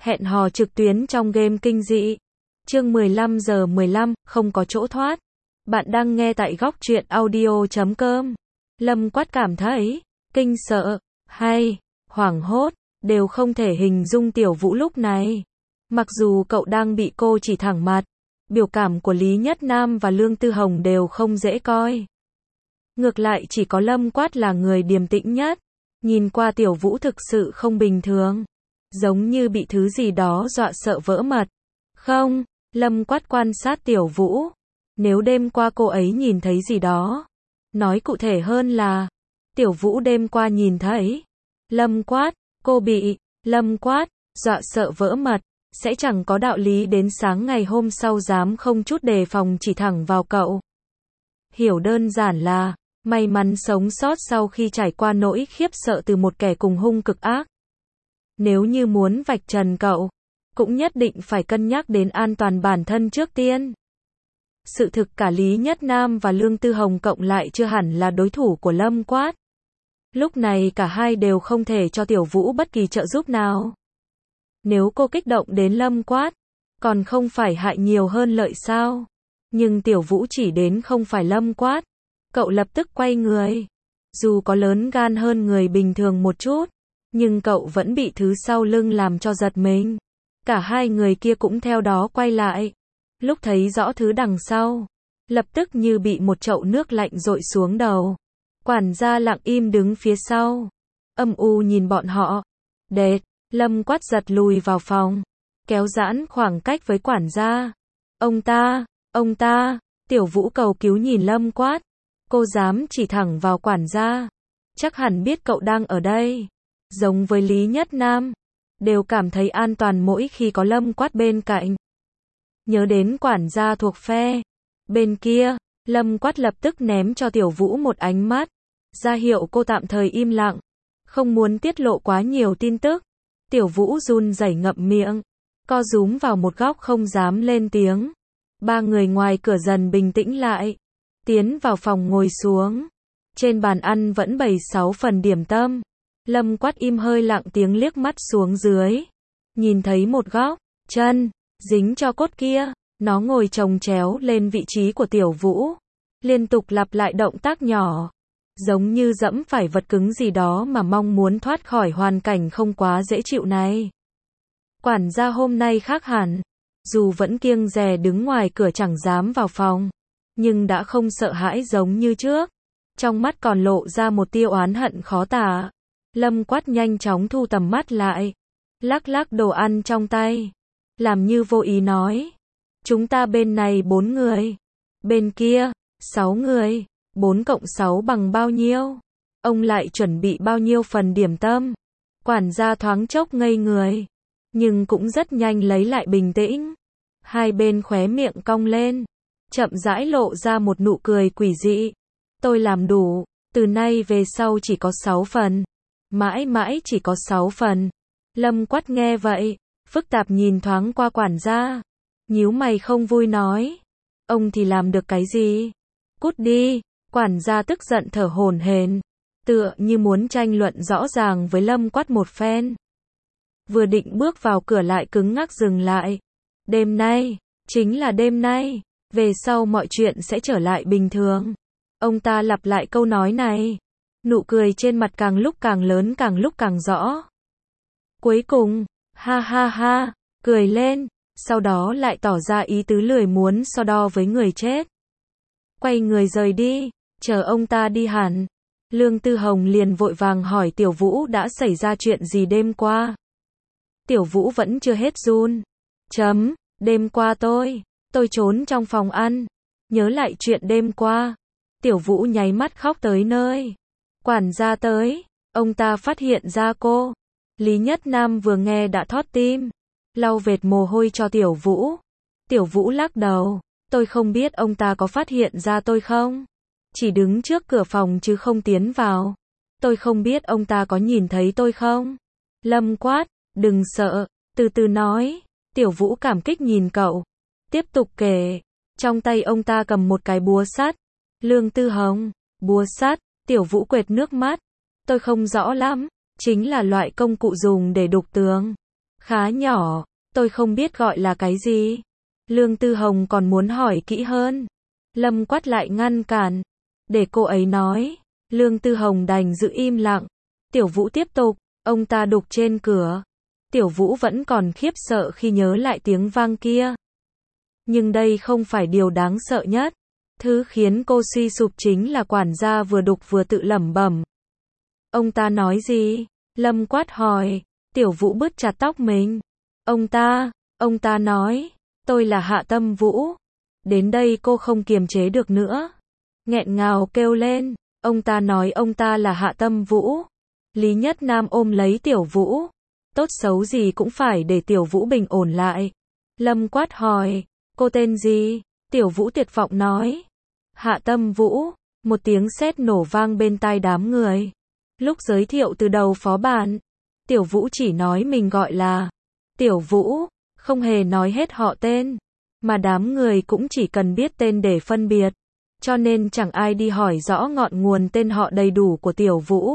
Hẹn hò trực tuyến trong game kinh dị. Chương 15:15, không có chỗ thoát. Bạn đang nghe tại góc truyện audio.com. Lâm Quát cảm thấy kinh sợ, hay hoảng hốt, đều không thể hình dung Tiểu Vũ lúc này. Mặc dù cậu đang bị cô chỉ thẳng mặt, biểu cảm của Lý Nhất Nam và Lương Tư Hồng đều không dễ coi. Ngược lại chỉ có Lâm Quát là người điềm tĩnh nhất. Nhìn qua Tiểu Vũ thực sự không bình thường, giống như bị thứ gì đó dọa sợ vỡ mật. Không, Lâm Quát quan sát Tiểu Vũ. Nếu đêm qua cô ấy nhìn thấy gì đó, nói cụ thể hơn là Tiểu Vũ đêm qua nhìn thấy Lâm Quát, cô bị Lâm Quát dọa sợ vỡ mật, sẽ chẳng có đạo lý đến sáng ngày hôm sau dám không chút đề phòng chỉ thẳng vào cậu. Hiểu đơn giản là may mắn sống sót sau khi trải qua nỗi khiếp sợ từ một kẻ cùng hung cực ác. Nếu như muốn vạch trần cậu, cũng nhất định phải cân nhắc đến an toàn bản thân trước tiên. Sự thực cả Lý Nhất Nam và Lương Tư Hồng cộng lại chưa hẳn là đối thủ của Lâm Quát. Lúc này cả hai đều không thể cho Tiểu Vũ bất kỳ trợ giúp nào. Nếu cô kích động đến Lâm Quát, còn không phải hại nhiều hơn lợi sao? Nhưng Tiểu Vũ chỉ đến không phải Lâm Quát. Cậu lập tức quay người. Dù có lớn gan hơn người bình thường một chút, nhưng cậu vẫn bị thứ sau lưng làm cho giật mình. Cả hai người kia cũng theo đó quay lại. Lúc thấy rõ thứ đằng sau, lập tức như bị một chậu nước lạnh dội xuống đầu. Quản gia lặng im đứng phía sau, âm u nhìn bọn họ. Đệt, Lâm Quát giật lùi vào phòng, kéo giãn khoảng cách với quản gia. Ông ta, Tiểu Vũ cầu cứu nhìn Lâm Quát. Cô dám chỉ thẳng vào quản gia, chắc hẳn biết cậu đang ở đây. Giống với Lý Nhất Nam, đều cảm thấy an toàn mỗi khi có Lâm Quát bên cạnh. Nhớ đến quản gia thuộc phe bên kia, Lâm Quát lập tức ném cho Tiểu Vũ một ánh mắt, ra hiệu cô tạm thời im lặng, không muốn tiết lộ quá nhiều tin tức. Tiểu Vũ run rẩy ngậm miệng, co rúm vào một góc không dám lên tiếng. Ba người ngoài cửa dần bình tĩnh lại, tiến vào phòng ngồi xuống. Trên bàn ăn vẫn bày 6 phần điểm tâm. Lâm Quát im hơi lặng tiếng liếc mắt xuống dưới, nhìn thấy một góc chân dính cho cốt kia, nó ngồi chồng chéo lên vị trí của Tiểu Vũ, liên tục lặp lại động tác nhỏ, giống như dẫm phải vật cứng gì đó mà mong muốn thoát khỏi hoàn cảnh không quá dễ chịu này. Quản gia hôm nay khác hẳn, dù vẫn kiêng dè đứng ngoài cửa chẳng dám vào phòng, nhưng đã không sợ hãi giống như trước. Trong mắt còn lộ ra một tia oán hận khó tả. Lâm Quát nhanh chóng thu tầm mắt lại, lắc lắc đồ ăn trong tay, làm như vô ý nói. Chúng ta bên này 4 người, bên kia 6 người, 4 cộng 6 bằng bao nhiêu? Ông lại chuẩn bị bao nhiêu phần điểm tâm? Quản gia thoáng chốc ngây người, nhưng cũng rất nhanh lấy lại bình tĩnh. Hai bên khóe miệng cong lên, chậm rãi lộ ra một nụ cười quỷ dị. Tôi làm đủ, từ nay về sau chỉ có 6 phần. Mãi mãi chỉ có 6 phần. Lâm Quát nghe vậy, phức tạp nhìn thoáng qua quản gia, nhíu mày không vui nói. Ông thì làm được cái gì? Cút đi. Quản gia tức giận thở hổn hển, tựa như muốn tranh luận rõ ràng với Lâm Quát một phen. Vừa định bước vào cửa lại cứng ngắc dừng lại. Đêm nay, chính là đêm nay, về sau mọi chuyện sẽ trở lại bình thường. Ông ta lặp lại câu nói này, nụ cười trên mặt càng lúc càng lớn càng lúc càng rõ. Cuối cùng, ha ha ha, cười lên, sau đó lại tỏ ra ý tứ lười muốn so đo với người chết. Quay người rời đi, chờ ông ta đi hẳn. Lương Tư Hồng liền vội vàng hỏi Tiểu Vũ đã xảy ra chuyện gì đêm qua. Tiểu Vũ vẫn chưa hết run. Đêm qua tôi trốn trong phòng ăn, nhớ lại chuyện đêm qua. Tiểu Vũ nháy mắt khóc tới nơi. Quản gia tới, ông ta phát hiện ra cô. Lý Nhất Nam vừa nghe đã thót tim, lau vệt mồ hôi cho Tiểu Vũ. Tiểu Vũ lắc đầu, tôi không biết ông ta có phát hiện ra tôi không. Chỉ đứng trước cửa phòng chứ không tiến vào. Tôi không biết ông ta có nhìn thấy tôi không. Lâm Quát, đừng sợ, từ từ nói. Tiểu Vũ cảm kích nhìn cậu, tiếp tục kể. Trong tay ông ta cầm một cái búa sắt. Lương Tư Hồng, búa sắt. Tiểu Vũ quệt nước mắt. Tôi không rõ lắm, chính là loại công cụ dùng để đục tường. Khá nhỏ, tôi không biết gọi là cái gì. Lương Tư Hồng còn muốn hỏi kỹ hơn. Lâm Quát lại ngăn cản. Để cô ấy nói. Lương Tư Hồng đành giữ im lặng. Tiểu Vũ tiếp tục. Ông ta đục trên cửa. Tiểu Vũ vẫn còn khiếp sợ khi nhớ lại tiếng vang kia. Nhưng đây không phải điều đáng sợ nhất. Thứ khiến cô suy sụp chính là quản gia vừa đục vừa tự lẩm bẩm. Ông ta nói gì? Lâm Quát hỏi. Tiểu Vũ bứt chặt tóc mình. Ông ta nói. Tôi là Hạ Tâm Vũ. Đến đây cô không kiềm chế được nữa. Nghẹn ngào kêu lên. Ông ta nói ông ta là Hạ Tâm Vũ. Lý Nhất Nam ôm lấy Tiểu Vũ. Tốt xấu gì cũng phải để Tiểu Vũ bình ổn lại. Lâm Quát hỏi. Cô tên gì? Tiểu Vũ tuyệt vọng nói. Hạ Tâm Vũ. Một tiếng sét nổ vang bên tai đám người. Lúc giới thiệu từ đầu phó bản, Tiểu Vũ chỉ nói mình gọi là Tiểu Vũ, không hề nói hết họ tên. Mà đám người cũng chỉ cần biết tên để phân biệt. Cho nên chẳng ai đi hỏi rõ ngọn nguồn tên họ đầy đủ của Tiểu Vũ.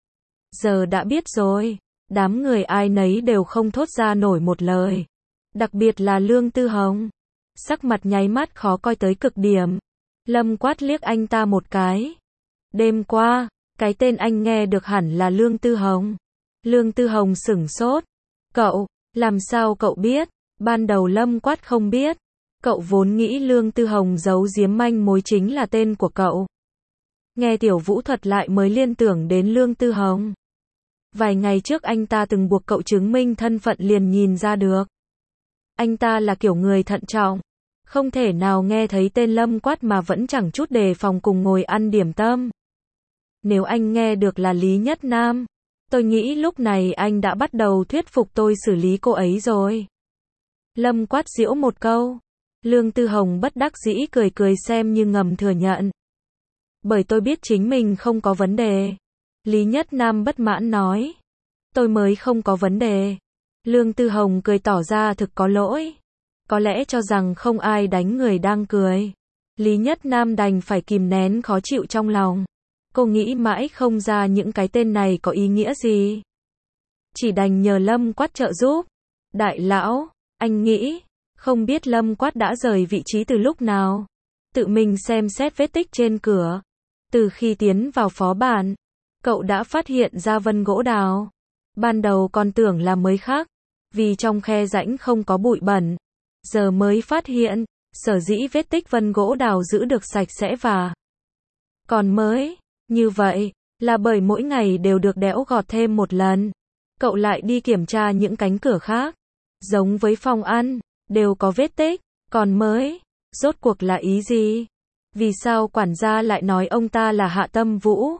Giờ đã biết rồi. Đám người ai nấy đều không thốt ra nổi một lời. Đặc biệt là Lương Tư Hồng. Sắc mặt nháy mắt khó coi tới cực điểm. Lâm Quát liếc anh ta một cái. Đêm qua, cái tên anh nghe được hẳn là Lương Tư Hồng. Lương Tư Hồng sửng sốt. Cậu, làm sao cậu biết? Ban đầu Lâm Quát không biết. Cậu vốn nghĩ Lương Tư Hồng giấu giếm manh mối chính là tên của cậu. Nghe Tiểu Vũ thuật lại mới liên tưởng đến Lương Tư Hồng. Vài ngày trước anh ta từng buộc cậu chứng minh thân phận liền nhìn ra được. Anh ta là kiểu người thận trọng. Không thể nào nghe thấy tên Lâm Quát mà vẫn chẳng chút đề phòng cùng ngồi ăn điểm tâm. Nếu anh nghe được là Lý Nhất Nam, tôi nghĩ lúc này anh đã bắt đầu thuyết phục tôi xử lý cô ấy rồi. Lâm Quát giễu một câu. Lương Tư Hồng bất đắc dĩ cười cười xem như ngầm thừa nhận. Bởi tôi biết chính mình không có vấn đề. Lý Nhất Nam bất mãn nói. Tôi mới không có vấn đề. Lương Tư Hồng cười tỏ ra thực có lỗi. Có lẽ cho rằng không ai đánh người đang cười. Lý Nhất Nam đành phải kìm nén khó chịu trong lòng. Cô nghĩ mãi không ra những cái tên này có ý nghĩa gì. Chỉ đành nhờ Lâm Quát trợ giúp. Đại lão, anh nghĩ, không biết Lâm Quát đã rời vị trí từ lúc nào. Tự mình xem xét vết tích trên cửa. Từ khi tiến vào phó bản, cậu đã phát hiện ra vân gỗ đào. Ban đầu còn tưởng là mới khắc, vì trong khe rãnh không có bụi bẩn. Giờ mới phát hiện, sở dĩ vết tích vân gỗ đào giữ được sạch sẽ và còn mới. Như vậy, là bởi mỗi ngày đều được đẽo gọt thêm một lần. Cậu lại đi kiểm tra những cánh cửa khác. Giống với phòng ăn, đều có vết tích, còn mới. Rốt cuộc là ý gì? Vì sao quản gia lại nói ông ta là Hạ Tâm Vũ?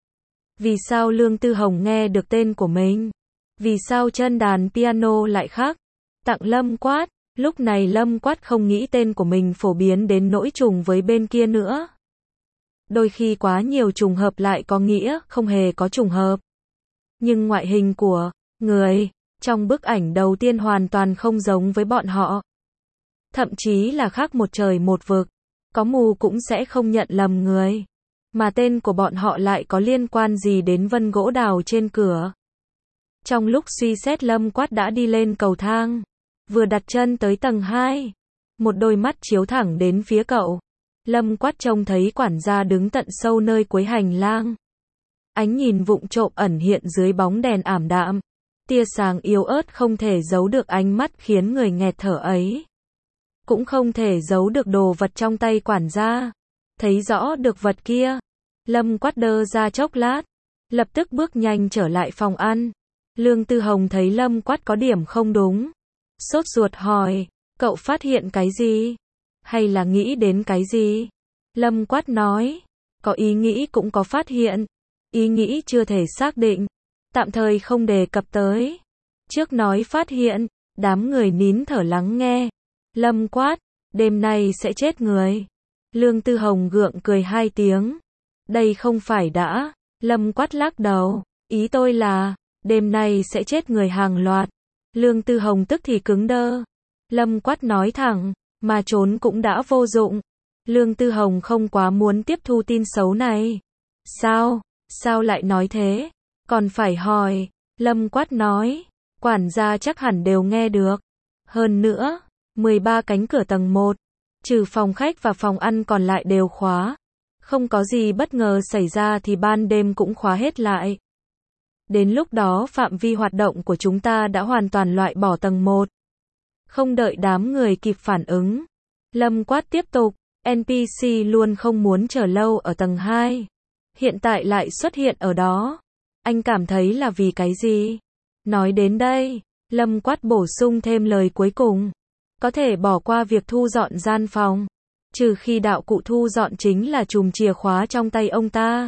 Vì sao Lương Tư Hồng nghe được tên của mình? Vì sao chân đàn piano lại khác? Tặng Lâm Quát. Lúc này Lâm Quát không nghĩ tên của mình phổ biến đến nỗi trùng với bên kia nữa. Đôi khi quá nhiều trùng hợp lại có nghĩa không hề có trùng hợp. Nhưng ngoại hình của người trong bức ảnh đầu tiên hoàn toàn không giống với bọn họ. Thậm chí là khác một trời một vực. Có mù cũng sẽ không nhận lầm người. Mà tên của bọn họ lại có liên quan gì đến vân gỗ đào trên cửa. Trong lúc suy xét Lâm Quát đã đi lên cầu thang. Vừa đặt chân tới tầng 2. Một đôi mắt chiếu thẳng đến phía cậu. Lâm Quát trông thấy quản gia đứng tận sâu nơi cuối hành lang. Ánh nhìn vụng trộm ẩn hiện dưới bóng đèn ảm đạm. Tia sáng yếu ớt không thể giấu được ánh mắt khiến người nghẹt thở ấy. Cũng không thể giấu được đồ vật trong tay quản gia. Thấy rõ được vật kia. Lâm Quát đơ ra chốc lát. Lập tức bước nhanh trở lại phòng ăn. Lương Tư Hồng thấy Lâm Quát có điểm không đúng. Sốt ruột hỏi. Cậu phát hiện cái gì? Hay là nghĩ đến cái gì? Lâm Quát nói. Có ý nghĩ cũng có phát hiện. Ý nghĩ chưa thể xác định. Tạm thời không đề cập tới. Trước nói phát hiện. Đám người nín thở lắng nghe. Lâm Quát. Đêm nay sẽ chết người. Lương Tư Hồng gượng cười 2 tiếng. Đây không phải đã. Lâm Quát lắc đầu. Ý tôi là. Đêm nay sẽ chết người hàng loạt. Lương Tư Hồng tức thì cứng đơ. Lâm Quát nói thẳng. Mà trốn cũng đã vô dụng. Lương Tư Hồng không quá muốn tiếp thu tin xấu này. Sao? Sao lại nói thế? Còn phải hỏi. Lâm Quát nói. Quản gia chắc hẳn đều nghe được. Hơn nữa, 13 cánh cửa tầng 1, trừ phòng khách và phòng ăn còn lại đều khóa. Không có gì bất ngờ xảy ra thì ban đêm cũng khóa hết lại. Đến lúc đó phạm vi hoạt động của chúng ta đã hoàn toàn loại bỏ tầng 1. Không đợi đám người kịp phản ứng, Lâm quát tiếp tục, NPC luôn không muốn chờ lâu ở tầng 2. Hiện tại lại xuất hiện ở đó. Anh cảm thấy là vì cái gì? Nói đến đây, Lâm quát bổ sung thêm lời cuối cùng. Có thể bỏ qua việc thu dọn gian phòng. Trừ khi đạo cụ thu dọn chính là chùm chìa khóa trong tay ông ta.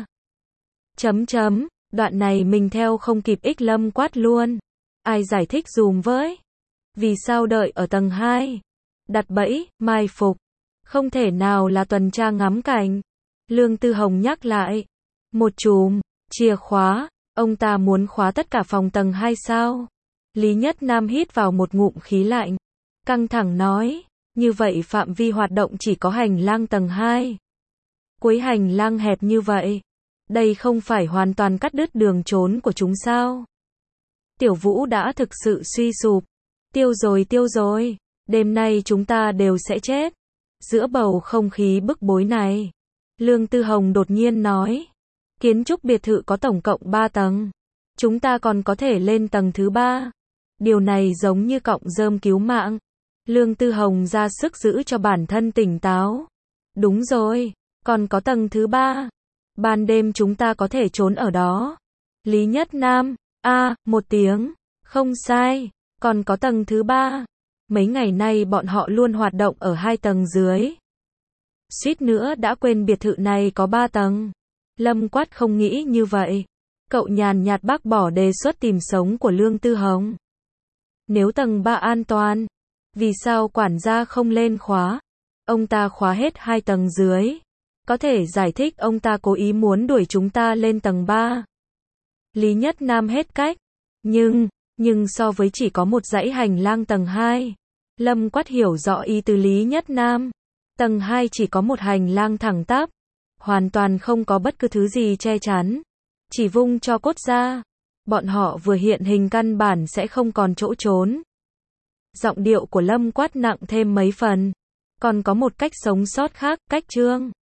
Đoạn này mình theo không kịp ích Lâm quát luôn. Ai giải thích dùm với? Vì sao đợi ở tầng 2? Đặt bẫy, mai phục. Không thể nào là tuần tra ngắm cảnh. Lương Tư Hồng nhắc lại. Một chùm chìa khóa, ông ta muốn khóa tất cả phòng tầng 2 sao? Lý Nhất Nam hít vào một ngụm khí lạnh. Căng thẳng nói, như vậy phạm vi hoạt động chỉ có hành lang tầng 2. Cuối hành lang hẹp như vậy, đây không phải hoàn toàn cắt đứt đường trốn của chúng sao? Tiểu Vũ đã thực sự suy sụp. Tiêu rồi, đêm nay chúng ta đều sẽ chết. Giữa bầu không khí bức bối này, Lương Tư Hồng đột nhiên nói, kiến trúc biệt thự có tổng cộng 3 tầng. Chúng ta còn có thể lên tầng thứ 3. Điều này giống như cọng rơm cứu mạng. Lương Tư Hồng ra sức giữ cho bản thân tỉnh táo. Đúng rồi, còn có tầng thứ 3. Ban đêm chúng ta có thể trốn ở đó. Lý Nhất Nam, một tiếng, không sai, còn có tầng thứ 3. Mấy ngày nay bọn họ luôn hoạt động ở 2 tầng dưới. Suýt nữa đã quên biệt thự này có 3 tầng. Lâm quát không nghĩ như vậy. Cậu nhàn nhạt bác bỏ đề xuất tìm sống của Lương Tư Hồng. Nếu tầng 3 an toàn, vì sao quản gia không lên khóa? Ông ta khóa hết 2 tầng dưới. Có thể giải thích ông ta cố ý muốn đuổi chúng ta lên tầng 3. Lý Nhất Nam hết cách. Nhưng so với chỉ có một dãy hành lang tầng 2, Lâm quát hiểu rõ ý từ Lý Nhất Nam. Tầng 2 chỉ có một hành lang thẳng tắp, hoàn toàn không có bất cứ thứ gì che chắn. Chỉ vung cho cốt ra, bọn họ vừa hiện hình căn bản sẽ không còn chỗ trốn. Giọng điệu của Lâm quát nặng thêm mấy phần. Còn có một cách sống sót khác, cách Trương